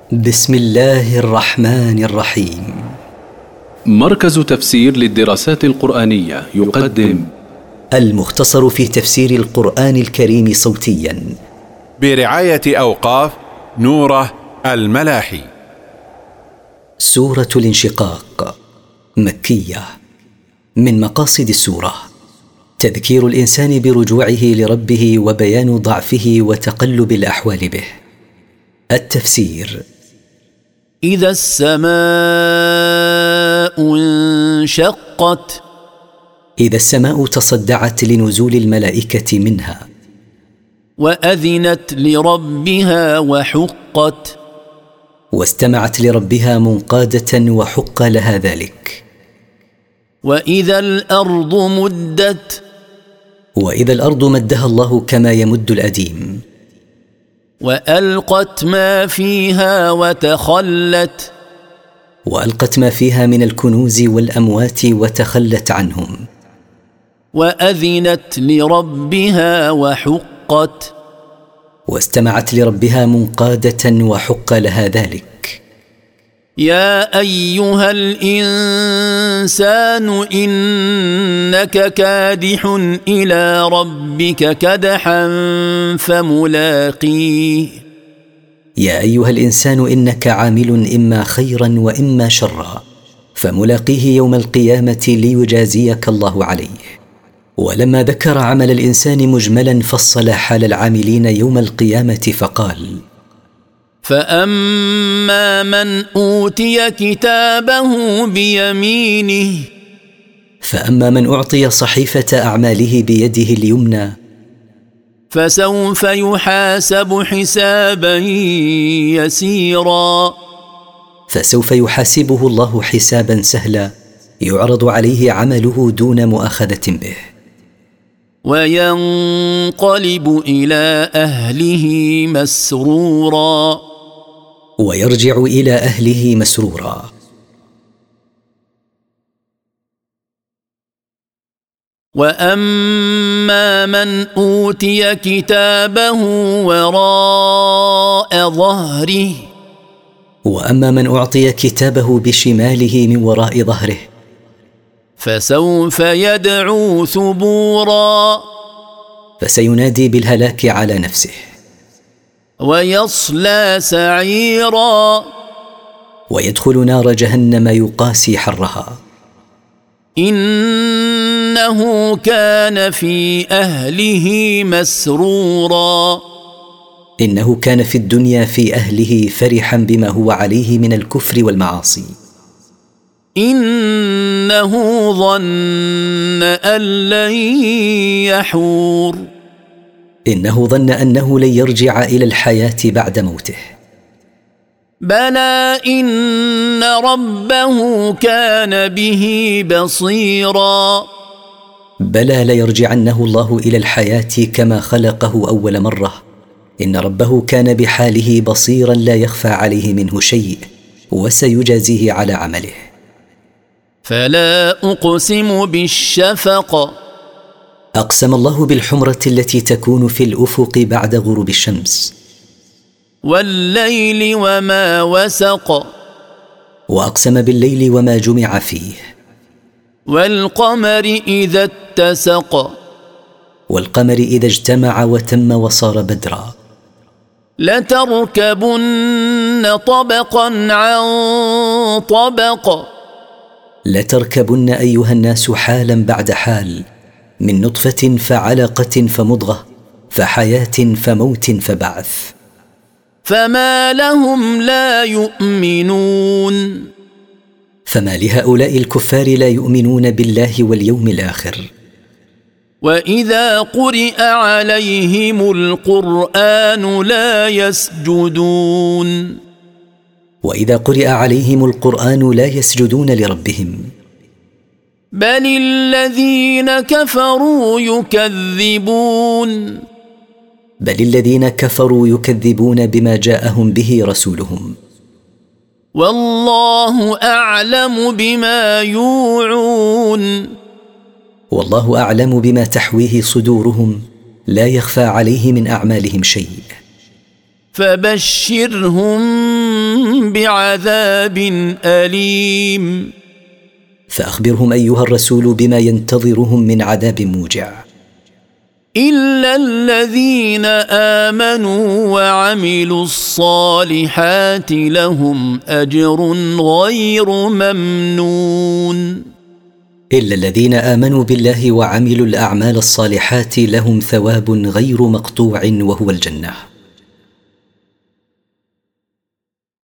بسم الله الرحمن الرحيم. مركز تفسير للدراسات القرآنية يقدم المختصر في تفسير القرآن الكريم صوتيا برعاية أوقاف نوره الملاحي. سورة الانشقاق مكية. من مقاصد السورة تذكير الإنسان برجوعه لربه وبيان ضعفه وتقلب الأحوال به. التفسير: إذا السماء انشقت، إذا السماء تصدعت لنزول الملائكة منها. وأذنت لربها وحقت، واستمعت لربها منقادة وحق لها ذلك. وإذا الأرض مدت، وإذا الأرض مدها الله كما يمد الأديم. وألقت ما فيها وتخلت، وألقت ما فيها من الكنوز والأموات وتخلت عنهم. وأذنت لربها وحقت، واستمعت لربها منقادة وحق لها ذلك. يا أيها الإنسان إنك كادح إلى ربك كدحا فملاقيه. يا أيها الإنسان إنك عامل إما خيرا وإما شرا، فملاقيه يوم القيامة ليجازيك الله عليه. ولما ذكر عمل الإنسان مجملا فصل حال العاملين يوم القيامة فقال: فأما من أوتي كتابه بيمينه، فأما من أعطي صحيفة أعماله بيده اليمنى، فسوف يحاسب حسابا يسيرا، فسوف يحاسبه الله حسابا سهلا يعرض عليه عمله دون مؤاخذة به. وينقلب إلى أهله مسرورا، ويرجع إلى أهله مسرورا. وأما من أوتي كتابه وراء ظهره، وأما من أعطي كتابه بشماله من وراء ظهره، فسوف يدعو ثبورا، فسينادي بالهلاك على نفسه. ويصلى سعيرا، ويدخل نار جهنم يقاسي حرها. إنه كان في أهله مسرورا، إنه كان في الدنيا في أهله فرحا بما هو عليه من الكفر والمعاصي. إنه ظن أن لن يحور، إنه ظن أنه لن يرجع إلى الحياة بعد موته. بلى إن ربه كان به بصيرا، بلى ليرجعنه الله إلى الحياة كما خلقه أول مرة. إن ربه كان بحاله بصيرا لا يخفى عليه منه شيء، وسيجازيه على عمله. فلا أقسم بالشفق، أقسم الله بالحمرة التي تكون في الأفق بعد غروب الشمس. والليل وما وسق، وأقسم بالليل وما جمع فيه. والقمر إذا اتسق، والقمر إذا اجتمع وتم وصار بدرا. لتركبن طبقا عن طبق، لتركبن أيها الناس حالا بعد حال، من نطفة فعلقة فمضغة فحياة فموت فبعث. فما لهم لا يؤمنون، فما لهؤلاء الكفار لا يؤمنون بالله واليوم الآخر. وإذا قرئ عليهم القرآن لا يسجدون، وإذا قرئ عليهم القرآن لا يسجدون لربهم. بل الذين كفروا يكذبون، بل الذين كفروا يكذبون بما جاءهم به رسولهم. والله أعلم بما يوعون، والله أعلم بما تحويه صدورهم، لا يخفى عليه من أعمالهم شيء. فبشرهم بعذاب أليم. فأخبرهم أيها الرسول بما ينتظرهم من عذاب موجع. إلا الذين آمنوا وعملوا الصالحات لهم أجر غير ممنون. إلا الذين آمنوا بالله وعملوا الأعمال الصالحات لهم ثواب غير مقطوع وهو الجنة.